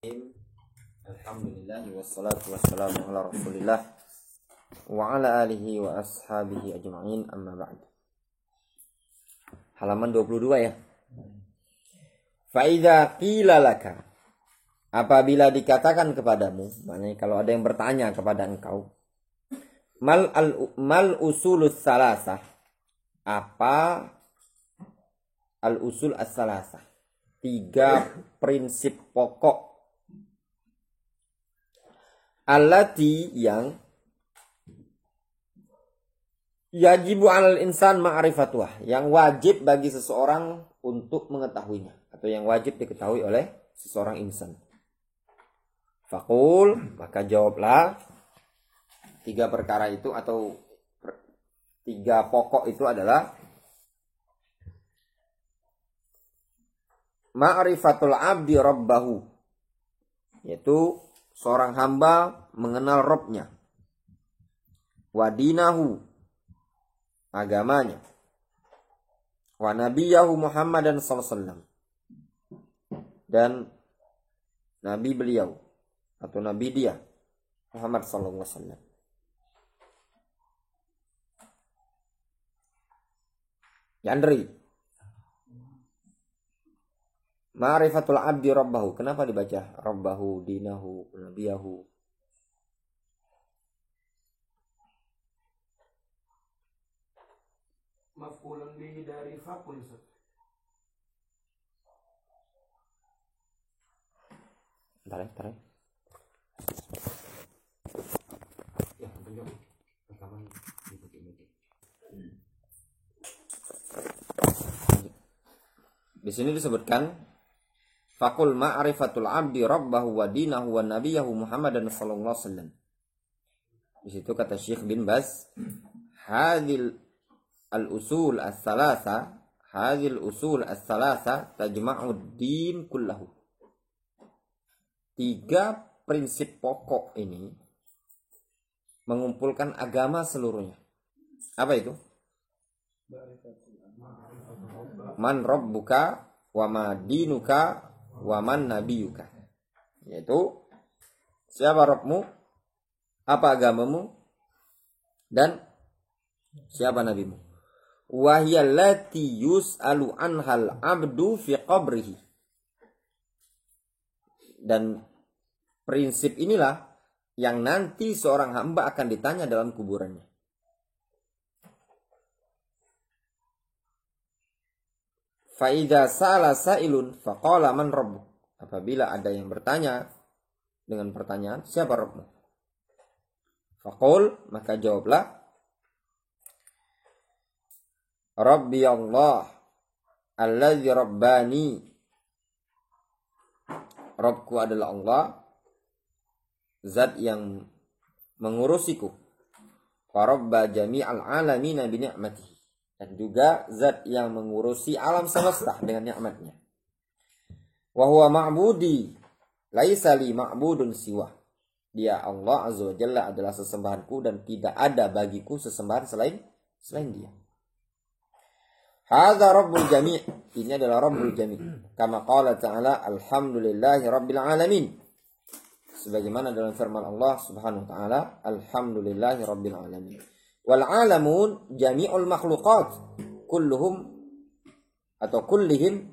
Alhamdulillah wassalatu wassalamu ala rasulillah wa ala alihi wa ashabihi ajma'in, amma ba'd. Halaman 22 ya. Fa idza qila laka, apabila dikatakan kepadamu, maknanya kalau ada yang bertanya kepada engkau, mal usulus salasah, apa al usul as-salasah, 3 prinsip pokok, allati yang yajibu 'alal insan ma'rifatuha, yang wajib bagi seseorang untuk mengetahuinya, atau yang wajib diketahui oleh seseorang insan. Faqul, maka jawablah 3 perkara itu atau 3 pokok itu adalah ma'rifatul 'abdi rabbahu, yaitu seorang hamba mengenal Rabbnya, wadinahu, agamanya, wa nabiyahu Muhammadan sallallahu alaihi wasallam, dan nabi beliau atau nabi dia Muhammad sallallahu alaihi wasallam. Yandri, ma'rifatul abdi rabbahu. Kenapa dibaca rabbahu, dinahu, nabiyahu? Maf'ulun bihi dari faqul. Tarik. Ya, tunjuk. Rekaman di sini disebutkan faqul ma'rifatul abdi rabbahu wa dinahu wa nabiyahu Muhammadan sallallahu alaihi wasallam. Di situ kata Syekh bin Baz, hadhil al-usul as-salasa, hadhil usul as-salasa tajma'ud din kullahu. 3 prinsip pokok ini mengumpulkan agama seluruhnya. Apa itu? Man rabbuka wa ma dinuka wa man nabiyuka, yaitu siapa Rabbmu, apa agamamu, dan siapa nabimu. Wa hiya allati yus'alu anhal abdu fi qabrihi, dan prinsip inilah yang nanti seorang hamba akan ditanya dalam kuburannya. Fa'idha sa'ala sa'ilun faqala man rabbuk, apabila ada yang bertanya dengan pertanyaan, siapa Rabbmu? Faqul, maka jawablah, Rabbi Allah allazi rabbani, Rabbku adalah Allah, zat yang mengurusiku, wa rabba jami'al alamina bi ni'matihi, dan juga zat yang mengurusi alam semesta dengan nikmatnya. Wa huwa ma'budi laisa li ma'budun siwa, dia Allah azza wa jalla adalah sesembahanku dan tidak ada bagiku sesembahan selain dia. Hadza rabbul jami', ini adalah rabbul jami', kama qala ta'ala alhamdulillahi rabbil alamin, sebagaimana dalam firman Allah subhanahu wa ta'ala alhamdulillahi rabbil alamin. Wal alamun jami'ul makhluqat kulluhum atau kullihim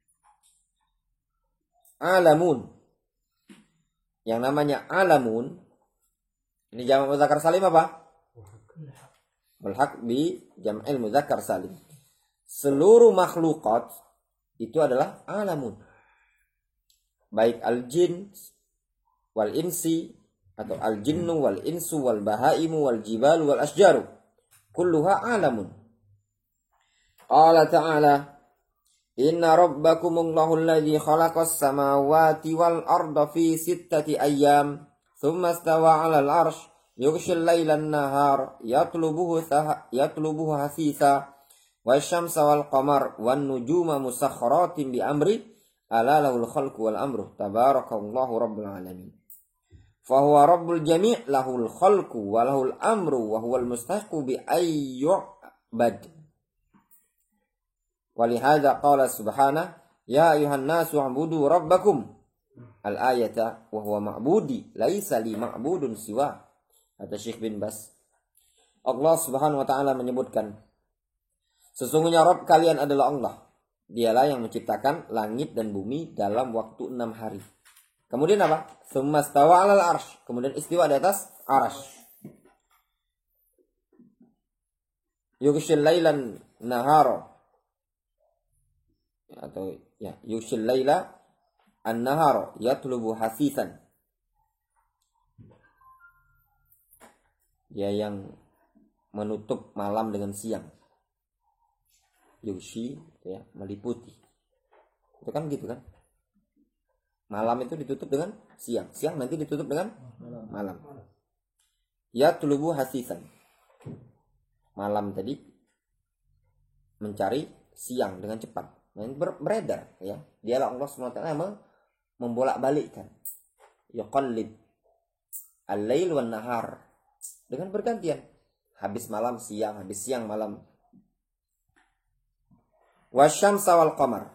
alamun. Yang namanya alamun ini jamak mudzakkar salim apa? Mulhaq bi jam'il mudzakkar salim. Seluruh makhlukat itu adalah alamun, baik al-jin wal insi atau al-jinnu wal insu wal bahaimu wal jibalu wal asjaru, kulluha alamun. Qala ta'ala inna rabbakumullahu alladhi khalaqas samawati wal arda fi 6 ayyam thumma istawa 'alal 'arsy yughshil laila an-nahar yatlubuhu hasisa wasyamsa wal qamar wan nujuma musakhkharatin bi amri ala lahul khalqu wal amru tabarakallahu rabbul alamin. Fahuwa rabbul jami' lahul khalqu wa lahul amru wa huwal mustahiqu bi ayyu'bad. Walihada qala subhanahu ya ayuhan nasu ubudu rabbakum al-ayata wa huwa ma'budi laisa li ma'budun siwa. Kata Syekh bin Bas, Allah Subhanahu wa taala menyebutkan, sesungguhnya Rabb kalian adalah Allah. Dialah yang menciptakan langit dan bumi dalam waktu 6 hari. Kemudian apa? Tsumma stawa 'alal arsy. Kemudian istiwa di atas arsy. Yughshil lailan nahara. Atau ya, yughshil laila an-nahara yatlubu hasisan. Dia yang menutup malam dengan siang. Yughshi ya, meliputi. Itu kan gitu kan? Malam itu ditutup dengan siang. Siang nanti ditutup dengan malam. Yatlubu hasisan. Malam tadi mencari siang dengan cepat. Beredar ya. Dialah Allah SWT yang membolak-balikkan. Yuqallib al-lail wan nahar. Dengan bergantian. Habis malam siang, habis siang malam. Wasyamsa wal qamar.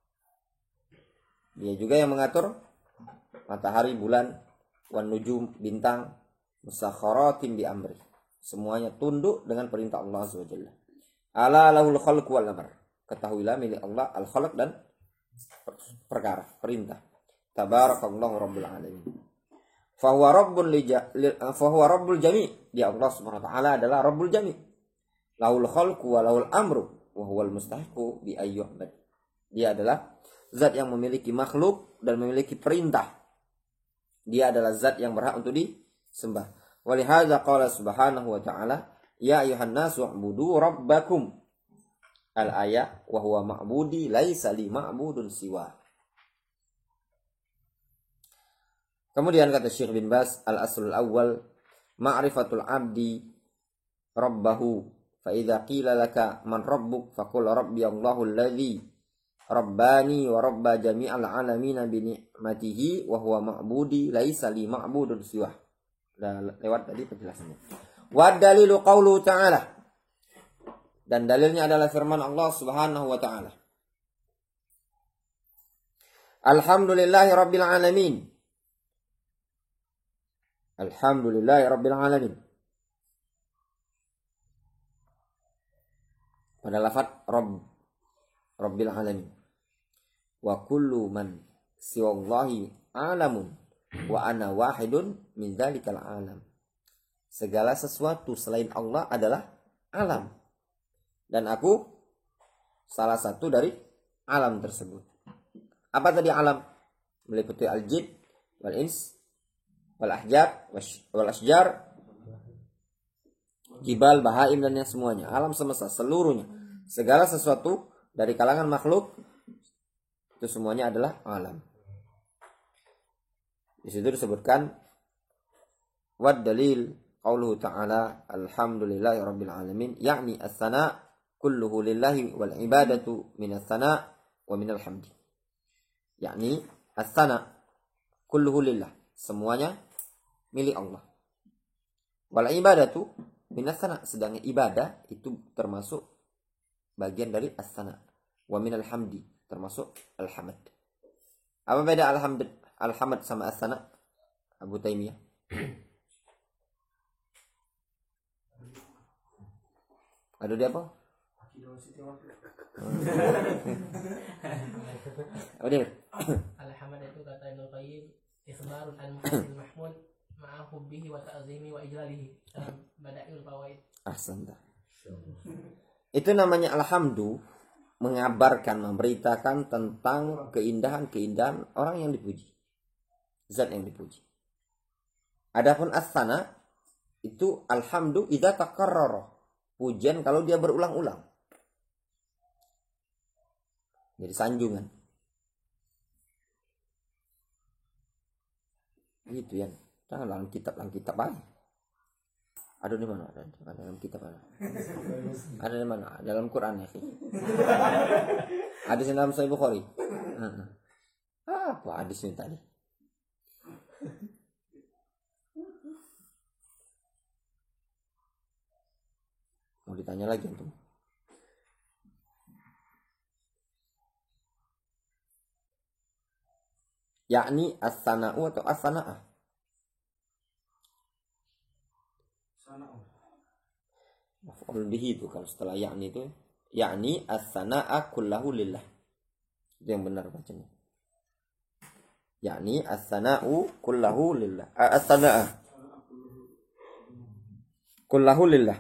Dia juga yang mengatur matahari, bulan, wan nujum, bintang, musakhkharatin bi amri. Semuanya tunduk dengan perintah Allah Azza wa Jalla. Ala lahul khalqu wal amr. Ketahuilah milik Allah al-khalq dan perkara, perintah. Tabarakallahu rabbul alamin. Fahuwa rabbul jami'. Dia Allah Subhanahu wa taala adalah rabbul jami'. Lahul khalqu wa lahul amru wa huwal mustahiqu bi ayyuhmad. Dia adalah zat yang memiliki makhluk dan memiliki perintah. Dia adalah zat yang berhak untuk disembah. Walihadza qala subhanahu wa ta'ala, ya ayuhan nasu u'budu rabbakum. Al-ayah wa huwa ma'budi laisa li ma'budun siwa. Kemudian kata Syekh bin Bas, al-aslul awwal ma'rifatul abdi rabbahu. Fa idza qila laka man rabbuk faqul rabbi Allahu alladzi rabbani wa rabba jami'al alamin bi ni'matihi wa huwa ma'budi laisa li ma'budun siwa. Lewat tadi penjelasannya. Wa dalilu qaulu ta'ala. Dan dalilnya adalah firman Allah Subhanahu wa taala. Alhamdulillahi rabbil alamin. Alhamdulillahi rabbil alamin. Pada lafaz Rabb, rabbil alamin. Wa kullu man siwallahi alamun wa ana wahidun min dzalikal alam. Segala sesuatu selain Allah adalah alam. Dan aku salah satu dari alam tersebut. Apa tadi alam? Meliputi al-jin, wal-ins, wal-ahjar, wal-asjar, jibal, bahaim, dan yang semuanya. Alam semesta, seluruhnya. Segala sesuatu dari kalangan makhluk, itu semuanya adalah alam. Di situ disebutkan, wad dalil qauluhu ta'ala alhamdulillahi rabbil alamin, yakni as-sana' kulluhu lillahi wal ibadatu minas sana' wa minal hamdi. Yakni as-sana' kulluhu lillah, semuanya milik Allah. Wal ibadatu minas sana', sedangkan ibadah itu termasuk bagian dari as-sana'. Wa minal hamdi, termasuk al-hamd. Apa beda al-hamd sama as-sana'? Abu Taimiyah. Ada dia apa? Al-hamd itu kata Ibnu Qayyim, ikhbarun an muhammadil mahmud ma'a hubbihi wa ta'zimi wa ijlalihi dalam Bada'iul Fawaid. Ahsanta. Itu namanya alhamdu, mengabarkan, memberitakan tentang keindahan-keindahan orang yang dipuji, zat yang dipuji. Adapun as-sana itu alhamdu idza takarrara, pujian kalau dia berulang-ulang. Jadi sanjungan. Gitu ya. Dalam kitab aja. Ada di mana? Ada dalam kitab ada. Ada di mana? Dalam Quran ya. Ada di dalam Sahih Bukhari. Apa hadisnya tadi? Mau ditanya lagi antum? yakni as-sana'u atau as-sana'ah? Maf'ul bihi itu kalau setelah yakni itu yakni as-sana'a kullahu lillah. Itu yang benar bacanya. Yakni as-sana'u kullahu lillah. As-sana'a kullahu lillah.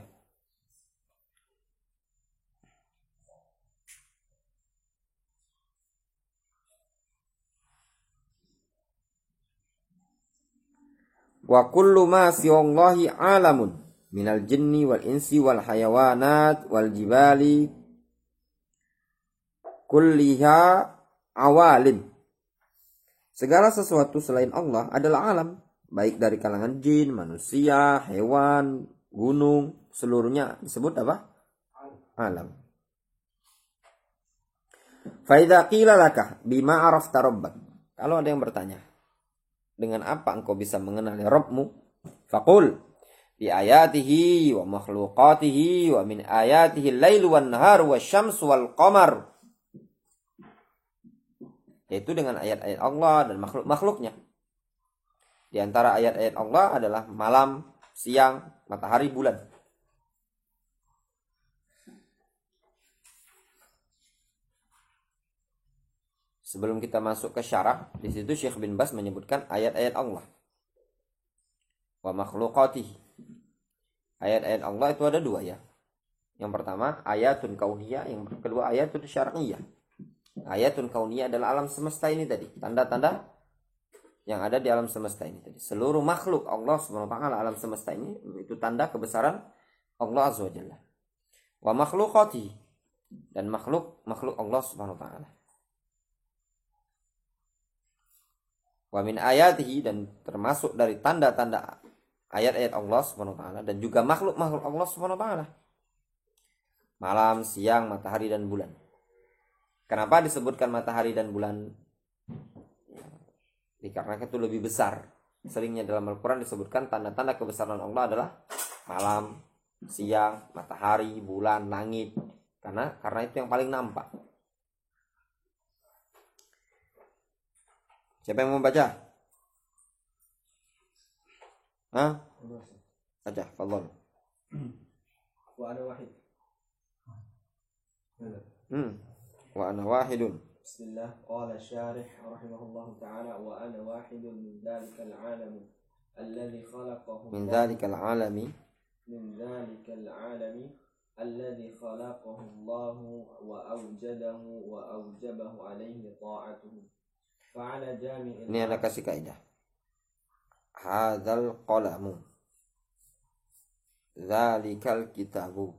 Wa kullu ma siwallahi alamun minal jinni wal insi wal hayawanat wal jibali kulliha awalim. Segala sesuatu selain Allah adalah alam, baik dari kalangan jin, manusia, hewan, gunung, seluruhnya disebut apa? Alam. Fa idza qila laka bima arafta rabbak. Kalau ada yang bertanya, dengan apa engkau bisa mengenali Rabbmu? Faqul bi ayatihi wa makhluqatihi wa min ayatihi al-lailu wan naharu wasyamsu wal qamar. Yaitu dengan ayat-ayat Allah dan makhluk-makhluknya. Di antara ayat-ayat Allah adalah malam, siang, matahari, bulan. Sebelum kita masuk ke syarah, di situ Syekh bin Bas menyebutkan ayat-ayat Allah. Wa makhluqatihi. Ayat-ayat Allah itu ada dua ya. Yang pertama ayatun kauniyah, yang kedua ayatun syar'iyah. Ayatun kauniyah adalah alam semesta ini tadi, tanda-tanda yang ada di alam semesta ini tadi. Seluruh makhluk Allah Subhanahu wa taala alam semesta ini itu tanda kebesaran Allah Azza wa Jalla. Wa makhluqatihi, dan makhluk Allah Subhanahu wa taala. Wa min ayatihi, dan termasuk dari tanda-tanda ayat-ayat Allah Subhanahu wa taala dan juga makhluk-makhluk Allah Subhanahu wa taala. Malam, siang, matahari dan bulan. Kenapa disebutkan matahari dan bulan? Dikarenakan itu lebih besar. Seringnya dalam Al-Qur'an disebutkan tanda-tanda kebesaran Allah adalah malam, siang, matahari, bulan, langit. Karena itu yang paling nampak. Siapa yang mau baca? Hah? Baca, fadhol. Wa ana wahid. Wa ana wahidun. Bismillah. Qala syarih rahimahullahu ta'ala wa ana wahidun min dhalikal alam alladhi khalaqahu Min dhalikal alami. من ذلك العالم الذي خلقه الله وأوجده وأوجبه عليه طاعته فعلى جامع. Ini ada kasih kaidah. Hadzal qalamu. Dzalikal kitabu.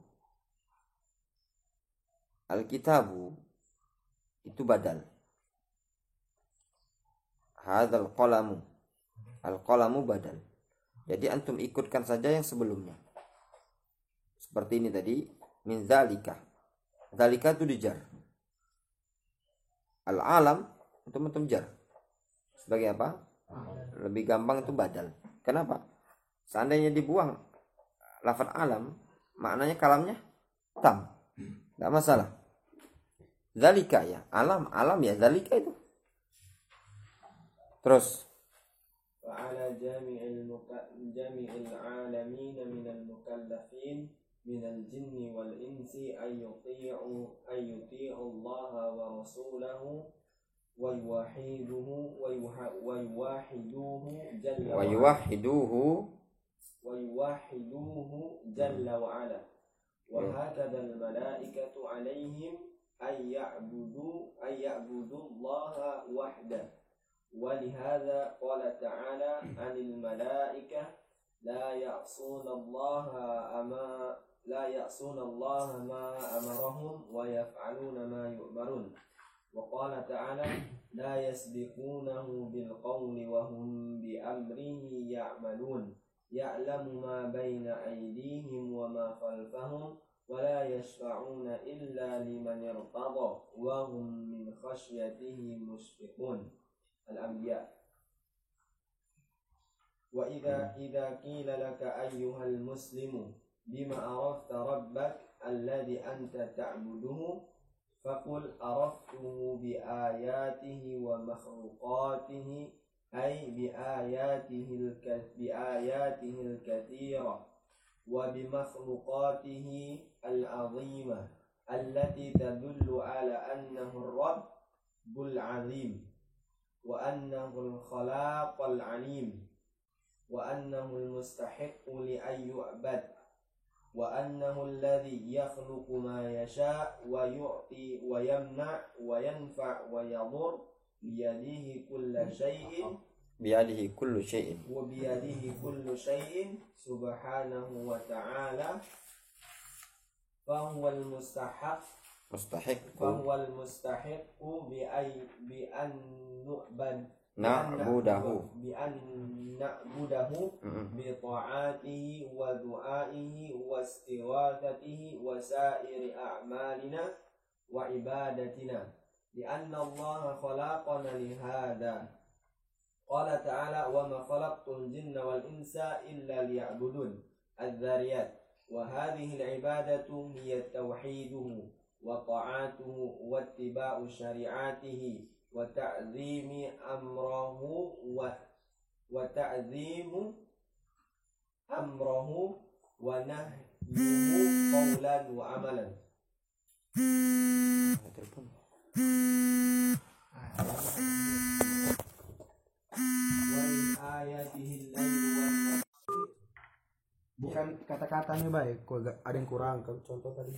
Al-kitabu itu badal. Hadzal qalamu. Al-qalamu badal. Jadi antum ikutkan saja yang sebelumnya. Seperti ini tadi, min dzalika. Dzalika itu dijar. Al-alam itu antum jar. Sebagai apa? Lebih gampang itu badal. Kenapa? Seandainya dibuang lafaz alam, maknanya kalamnya tam. Enggak masalah. Dzalika ya, alam ya dzalika itu. Terus وعلى جميع العالمين من المكلفين من الجن والإنس أن يطيعوا الله ورسوله ويوحدوه جل وعلا وهكذا الملائكة عليهم أن يعبدوا الله وحده. ولهذا قال تعالى عن الملائكة لا يعصون الله ما أمرهم ويفعلون ما يؤمرون. وقال تعالى لا يسبقونه بالقول وهم بأمره يعملون يعلم ما بين أيديهم وما خلفهم ولا يشفعون إلا لمن ارتضى وهم من خشيته مشفقون. الأنبياء. وإذا قيل لك أيها المسلم بما عرفت ربك الذي أنت تعبده فقل عرفته بآياته ومخلوقاته أي بآياته الكثيرة وبمخلوقاته العظيمة التي تدل على أنه الرب العظيم وأنه الخلاق العليم وأنه المستحق لأن يعبد وأنه الذي يخلق ما يشاء ويعطي ويمنع وينفع ويضر بيده كل شيء سبحانه وتعالى فهو المستحق بأن نعبده بطاعته ودعائه واستغاثته وسائر أعمالنا وعبادتنا لأن الله خلقنا لهذا قال تعالى وما خلقت الجن والإنس إلا ليعبدون الذاريات وهذه العبادة هي توحيده وطاعته واتباع شريعته وتعظيم أمره ونهيه قولا وعملا ومن آياته الليل والنهار. Bukan kata-katanya baik, ada yang kurang contoh tadi.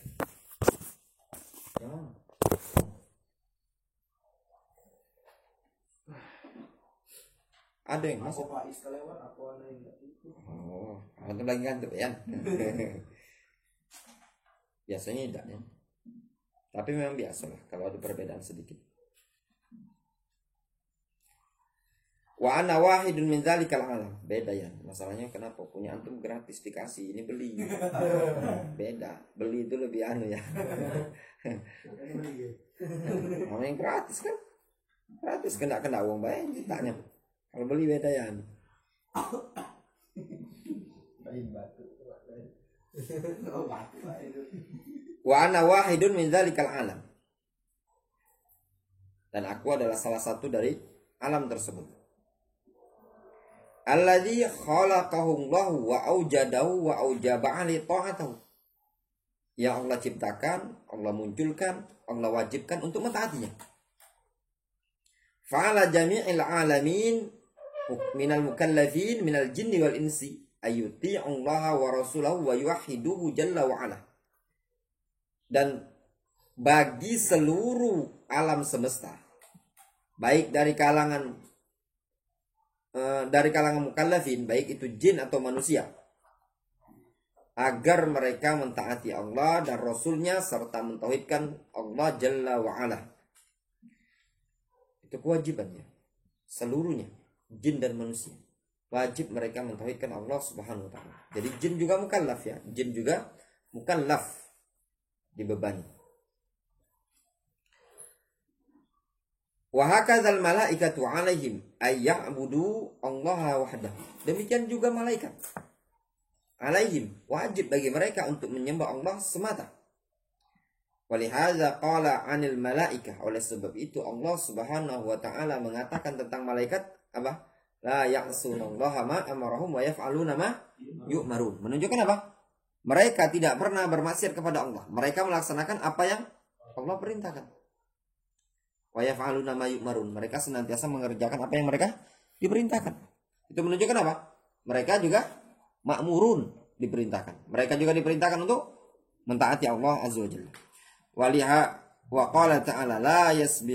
Ada yang masuk. Antum lagi ngantuk ya. Biasanya tidak ya. Tapi memang biasa lah kalau ada perbedaan sedikit. Wa ana wahidun min dzalikal alam. Beda ya. Masalahnya kenapa punya antum gratis dikasih, ini beli. Beda. Beli itu lebih anu ya. Namanya gratis kan? Gratis kena uang bayar ditanya. Kalau beli beda ya. Wa ana wahidun min dzalikal alam. Dan aku adalah salah satu dari alam tersebut. Alladzi khalaqahu Allah wa aujadahu wa aujaba li ta'atahu. Yang Allah ciptakan, Allah munculkan, Allah wajibkan untuk mentaatinya. Fa'ala jami'il alamin minal mukallafin minal jinni wal insi ayyuti'u Allah wa rasulahu wa yuwahhiduhu jalla wa ala. Dan bagi seluruh alam semesta, baik dari kalangan mukallafin, baik itu jin atau manusia, agar mereka mentaati Allah dan Rasulnya serta mentauhidkan Allah Jalla wa'ala. Itu kewajibannya seluruhnya, jin dan manusia. Wajib mereka mentauhidkan Allah Subhanahu wa ta'ala. Jadi jin juga mukallaf ya, jin juga mukallaf, dibebani. Wa hakadzal malaikatu 'alaihim ay ya'budu Allah wahdahu. Demikian juga malaikat. 'Alaihim, wajib bagi mereka untuk menyembah Allah semata. Walihadza qala 'anil malaikah. Oleh sebab itu Allah Subhanahu wa ta'ala mengatakan tentang malaikat apa? La ya'sunallaha ma amarahum wa yaf'aluna ma yu'marun. Menunjukkan apa? Mereka tidak pernah bermaksiat kepada Allah. Mereka melaksanakan apa yang Allah perintahkan. Wa yaf'aluna ma yu'marun. Mereka senantiasa mengerjakan apa yang mereka diperintahkan. Itu menunjukkan apa? Mereka juga ma'murun, diperintahkan. Mereka juga diperintahkan untuk mentaati Allah Azza wa Jalla. Waliha wa qala ta'ala la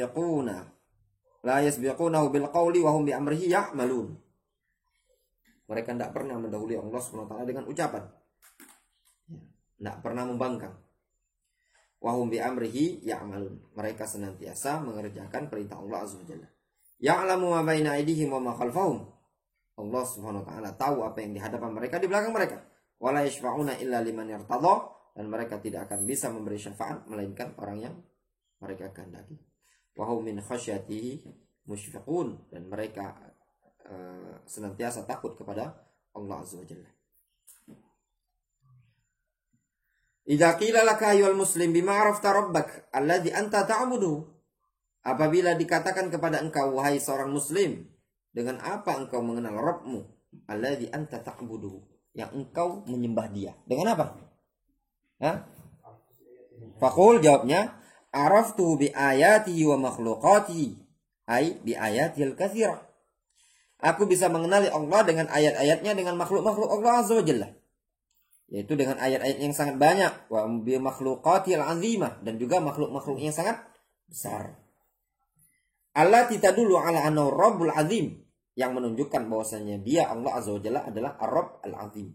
yasbiqunahu bil qawli wa hum bi amrihi ya'malun. Mereka tidak pernah mendahului Allah Subhanahu wa ta'ala dengan ucapan. Tidak pernah membangkang. Wa hum bi amrihi ya'malun. Mereka senantiasa mengerjakan perintah Allah Azza wa Jalla. Ya'lamu ma baina aydihim wa ma khalfahum. Allah Subhanahu wa ta'ala tahu apa yang di hadapan mereka, di belakang mereka. Wala yashfa'una illa liman yartadha. Dan mereka tidak akan bisa memberi syafaat melainkan orang yang mereka kehendaki. Wa hum min khasyatihi musyfiqun. Dan mereka senantiasa takut kepada Allah Azza wa Jalla. Idza qila laka ayyuhal muslim bima arafta rabbak alladzi anta ta'budu. Apabila dikatakan kepada engkau wahai seorang muslim, dengan apa engkau mengenal Rabbmu? Alladzi anta ta'budu, yang engkau menyembah dia. Dengan apa? Hah? Faqul, jawabnya, araftu bi ayatihi wa makhluqatihi, ay bi ayatihil katsirah. Aku bisa mengenali Allah dengan ayat-ayatnya, dengan makhluk-makhluk Allah Azza wa Jalla, yaitu dengan ayat-ayat yang sangat banyak, wa bi makhluqatihil azimah, dan juga makhluk-makhluk yang sangat besar. Allati tadullu ala annahu Rabbul Azim, yang menunjukkan bahwasanya dia Allah Azza wa Jalla adalah Ar-Rabb Al-Azim.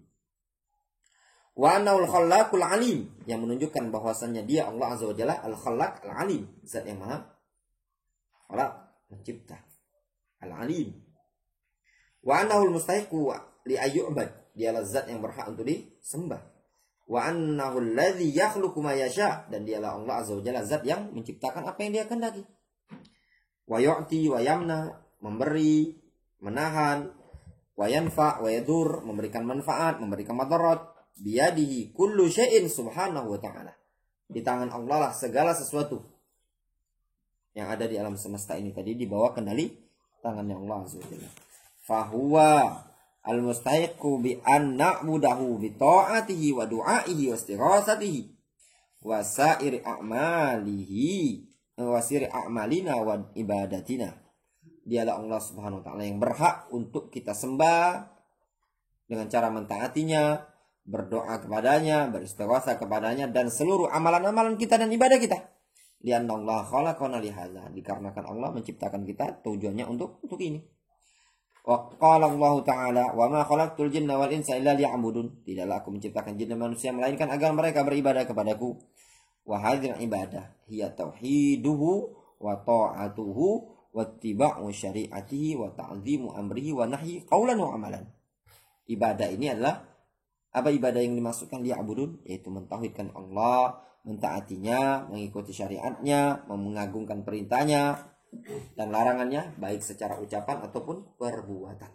Wa annahu Al-Khallaqul Alim, yang menunjukkan bahwasanya dia Allah Azza wa Jalla Al-Khallaq Al-Alim, zat yang maha khalaq, mencipta, Al-Alim. Wa annahu al-mustahiqu li ayyubad, dialah zat yang berhak untuk disembah. Wa annahu alladzi yakhluqu ma yasha, dan dialah Allah Azza wa Jalla zat yang menciptakan apa yang dia kehendaki. Wa yu'ti wa yamna, memberi, menahan, wa yanfa wa yadur, memberikan manfaat, memberikan madarat. Biyadihi kullu syai'in subhanahu wa ta'ala, di tangan Allah lah segala sesuatu yang ada di alam semesta ini tadi dibawa kendali tangannya Allah Azza wa Jalla. Fahuwa al-mustahiqu bi an na'budahu bi ta'atihi wa du'aihi wa istighasatihi wa sa'iri a'malihi wasiri a'malina wa ibadatina. Dialah Allah Subhanahu wa ta'ala yang berhak untuk kita sembah dengan cara mentaatinya, berdoa kepadanya, beristighosah kepadanya, dan seluruh amalan-amalan kita dan ibadah kita. Lianna Allah khalaqana lihadza, dikarenakan Allah menciptakan kita tujuannya untuk ini. Wa qala Allah ta'ala, wa ma khalaqtul jinna wal insa illa liya'budun. Tidaklah aku menciptakan jin dan manusia melainkan agar mereka beribadah kepadaku. Wa hadzal ibadah hiya tauhiduhu wa ta'atuhu wa ittiba'u syari'atihi wa ta'zimu amrihi wa nahyi qaulan wa amalan. Ibadah ini adalah apa? Ibadah yang dimaksudkan liya'budun, yaitu mentauhidkan Allah, mentaatinya, mengikuti syariatnya, mengagungkan perintahnya dan larangannya, baik secara ucapan ataupun perbuatan.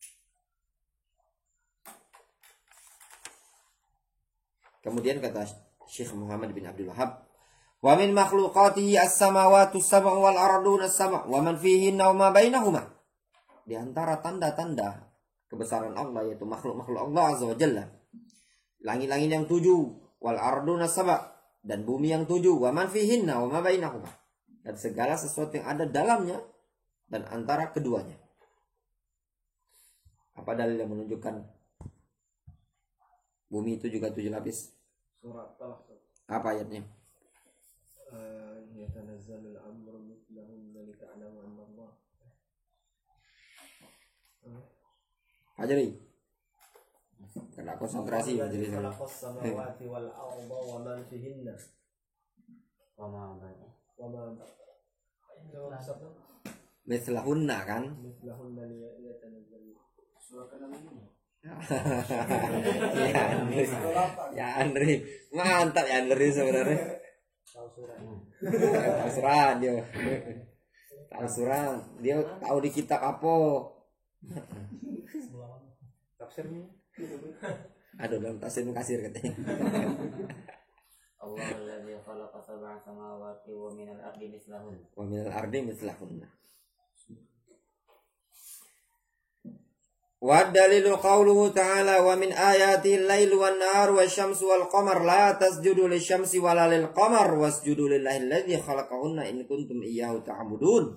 Kemudian kata Syekh Muhammad bin Abdul Wahhab, wa min makhluqatihi as-samawati as-sab'u wal arduna as-sab'u wa man fihinna wa ma bainahuma. Di antara tanda-tanda kebesaran Allah, yaitu makhluk-makhluk Allah Azza wa Jalla, langit-langit yang 7, wal arduna as-sab'u, dan bumi yang 7, wa man fihinna wa ma bainahuma, dan segala sesuatu yang ada dalamnya dan antara keduanya. Apa dalil yang menunjukkan bumi itu juga 7 lapis? Surat Talaq. Apa ayatnya? Yatanazzalul amru mithlahunna lita'lamu anna Allah. Ajari. Karena konsentrasi jadi khalaqas samawati wal arda wa man fihinna. Wa ma mithlahunna kan? mithlahunna liyatanazzalu. Surah ke-6. Ya Andri, mantap ya Andri sebenarnya. Tahu surat dia. Tahu surat, dia tahu di kitab apa. Tafsirnya. Aduh, dalam tafsir Kasir katanya. Allah alladzi khalaqa sab'a samawati wa minal ardi mislahun. Wa minal ardi mislahunna. Wa dalilu qawluhu ta'ala wa min ayatihi al-lailu wan-naharu wasyamsu wal-qamar la tasjudu lisyamsi wala lil-qamar wasjudu lillahi alladzi khalaqahunna in kuntum iyyahu ta'budun.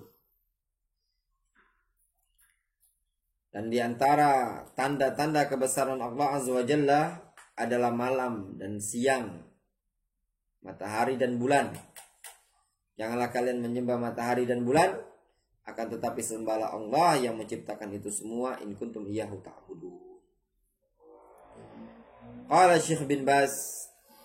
Dan di antara tanda-tanda kebesaran Allah Azza wa Jalla adalah malam dan siang, matahari dan bulan. Janganlah kalian menyembah matahari dan bulan, akan tetapi sembahlah Allah yang menciptakan itu semua, in kuntum iyyahu ta'budun. Qala Syekh bin Baz,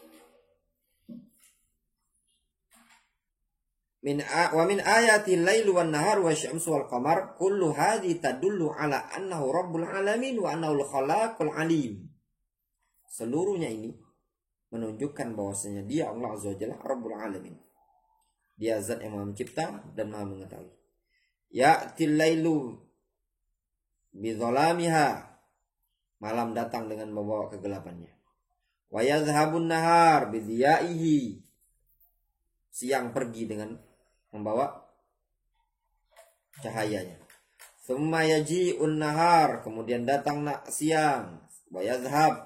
wa min ayati al-lail wan nahar wasyamsu wal qamar kullu hadhi tadullu ala annahu rabbul alamin wa annahu al-khalaqul alim. Seluruhnya ini menunjukkan bahwasanya dia Allah Azza wa Jalla Rabbul alamin. Dia zat yang Maha mencipta dan Maha mengetahui. Ya'til lailu bi dzalamiha, malam datang dengan membawa kegelapannya. Wa yadhhabun nahar bidiyaihi. Siang pergi dengan membawa cahayanya. Tsumma yaji'un nahar, kemudian datang siang. Wa yadhhab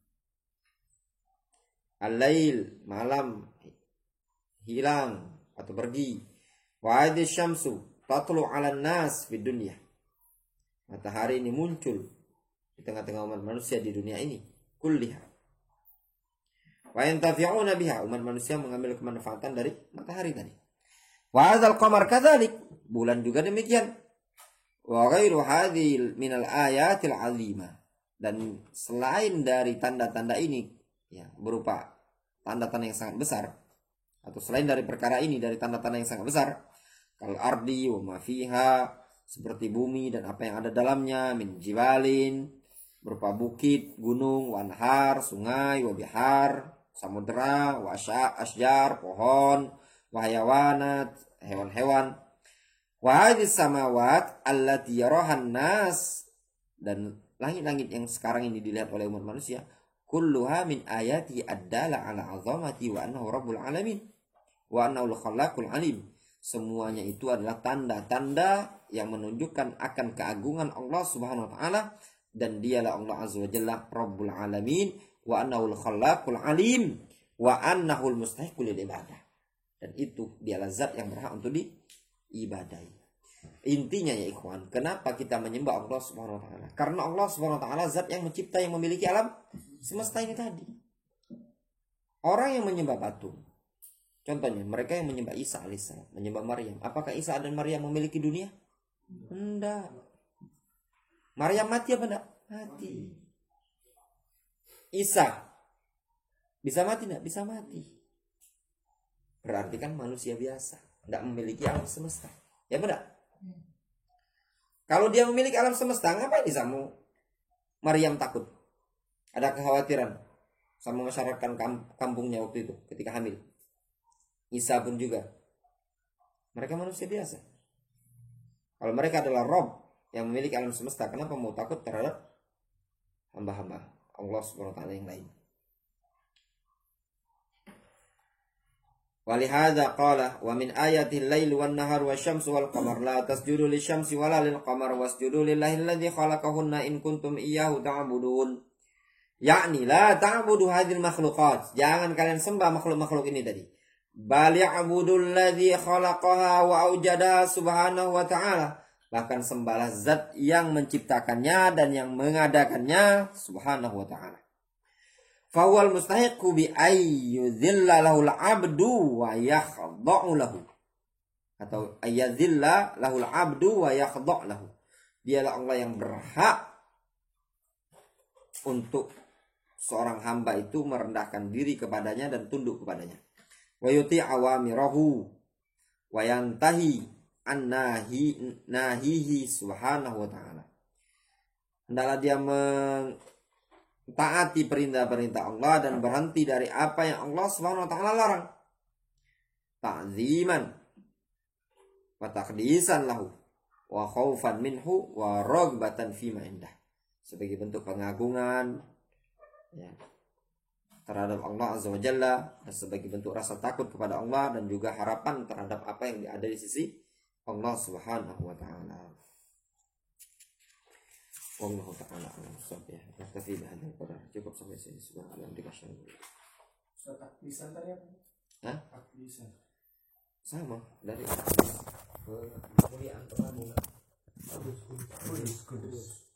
al-lail, malam hilang atau pergi. Wa hadhihi syamsu tatlu 'alan nas fid dunya. Matahari ini muncul di tengah-tengah umat manusia di dunia ini kulliha. Wa yantafi'una biha, umat manusia mengambil kemanfaatan dari matahari tadi. Wa hadzal qamar kadzalik, bulan juga demikian. Wa ghairu hadhil minal ayatil 'azimah, dan selain dari tanda-tanda ini ya berupa tanda-tanda yang sangat besar, atau selain dari perkara ini dari tanda-tanda yang sangat besar, kal ardi wa ma fiha, seperti bumi dan apa yang ada dalamnya, min jibalin, berupa bukit, gunung, wanhar, sungai, wa bihar, samudra, wa asjar, pohon, wa hayawanat, hewan-hewan, wa hadis samawat allati yarahan nas, dan langit-langit yang sekarang ini dilihat oleh umat manusia, kulluha min ayati addala ala azamati wa annahu rabbul alamin wa annahu al-khallaqul alim. Semuanya itu adalah tanda-tanda yang menunjukkan akan keagungan Allah Subhanahu wa taala, dan dialah Allah Azza wa Jalla Rabbul Alamin, wa annahu al-khallaqul alim wa annahu al-mustahiqul lil ibadah. Dan itu dialah zat yang berhak untuk diibadahi. Intinya ya ikhwan, kenapa kita menyembah Allah Subhanahu wa taala? Karena Allah Subhanahu wa taala zat yang mencipta, yang memiliki alam semesta ini tadi. Orang yang menyembah patung, contohnya mereka yang menyembah Isa alaihissalam, menyembah Maryam. Apakah Isa dan Maryam memiliki dunia? Enggak. Maryam mati apa enggak? Mati. Isa bisa mati enggak? Bisa mati. Berarti kan manusia biasa, enggak memiliki alam semesta. Ya benar? Kalau dia memiliki alam semesta, ngapain Isa mau Maryam takut? Ada kekhawatiran sama masyarakat kampungnya waktu itu ketika hamil. Isa pun juga. Mereka manusia biasa. Kalau mereka adalah Rabb yang memiliki alam semesta, kenapa mau takut terhadap hamba-hamba Allah Subhanahu wa taala yang lain? Walihada qala wa min ayatil lail wan nahar wasyamsu wal qamar la tasjudu lisyamsi wala lil qamar wasjudu lillahi alladzi khalaqahunna in kuntum iyyahu ta'budun. Yakni la ta'budu hadhil makhluqat. Jangan kalian sembah makhluk-makhluk ini tadi. Bal ya'budul ladzi khalaqaha wa aujada subhanahu wa ta'ala. Bahkan sembahlah zat yang menciptakannya dan yang mengadakannya subhanahu wa ta'ala. Fawal mustahiqu bi ayyudhilla lahul abdu wa yakhda'u lahu. Atau ayyadhilla lahul abdu wa yakhda'u lahu. Dialah Allah yang berhak untuk seorang hamba itu merendahkan diri kepadanya dan tunduk kepadanya. Wa yuti' awamirahu wa yantahi nahihi subhanahu wa ta'ala. Hendaklah dia mentaati perintah-perintah Allah dan berhenti dari apa yang Allah subhanahu wa ta'ala larang. Ta'ziman wa taqdisan lahu wa khaufan minhu wa ragbatan fima indah. Sebagai bentuk pengagungan ya, terhadap Allah Azza wa Jalla, dan sebagai bentuk rasa takut kepada Allah dan juga harapan terhadap apa yang ada di sisi Allah Subhanahu wa taala. Wallahu taala alam. Ya, naktafi bihadzal qadar. Cukup sampai sini. Subhanallah dikasih. Ustaz taklisan tadi apa? Hah? Taklisan. Sama dari Kemuliaan terlalu. Kudus.